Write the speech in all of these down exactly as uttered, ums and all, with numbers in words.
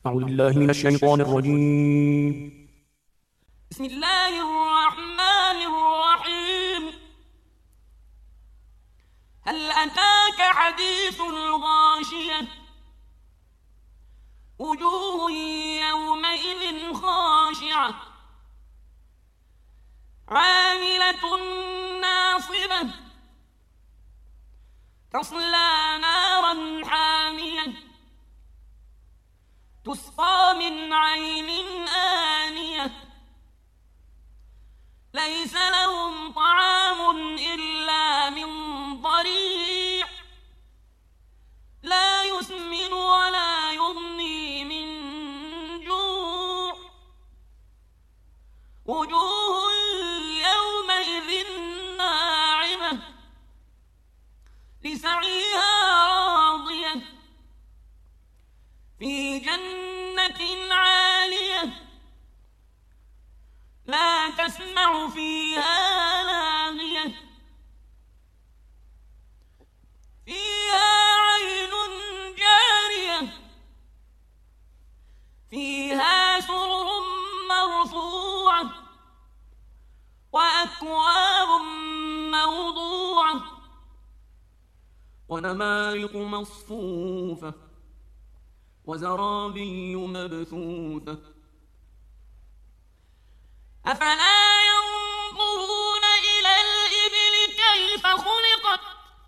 أعوذ بالله من الشيطان الرجيم. بسم الله الرحمن الرحيم. هل أتاك حديث الغاشية؟ وجوه يومئذ خاشعة عاملة ناصبة تصلى نارا حامية تسقى من عين آنية ليس لهم طعام إلا من ضريع لا يسمن ولا يغني من جوع وجوه يومئذ ناعمة لسعيها راضية في جنة عالية لا تسمع فيها لاغية فيها عين جارية فيها سرر مرفوعة وأكواب موضوعة ونمارق مصفوفة وزرابي مبثوثة أفلا ينظرون إلى الإبل كيف خلقت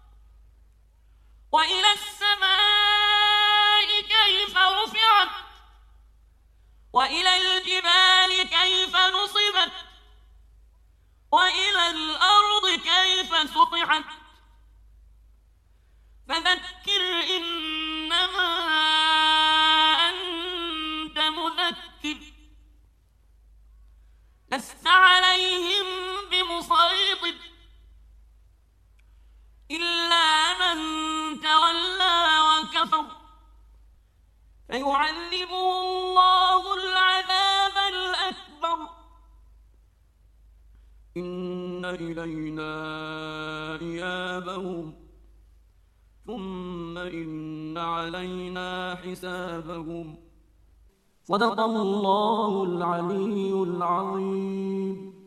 وإلى السماء كيف رفعت وإلى الجبال كيف نصبت وإلى الأرض كيف سطحت فذكر إنما أنت مذكر لست عليهم بمسيطر إلا من تولى وكفر فيعذبه الله العذاب الأكبر إن إلينا إيابهم ثم إن علينا حسابهم صدق الله العلي العظيم.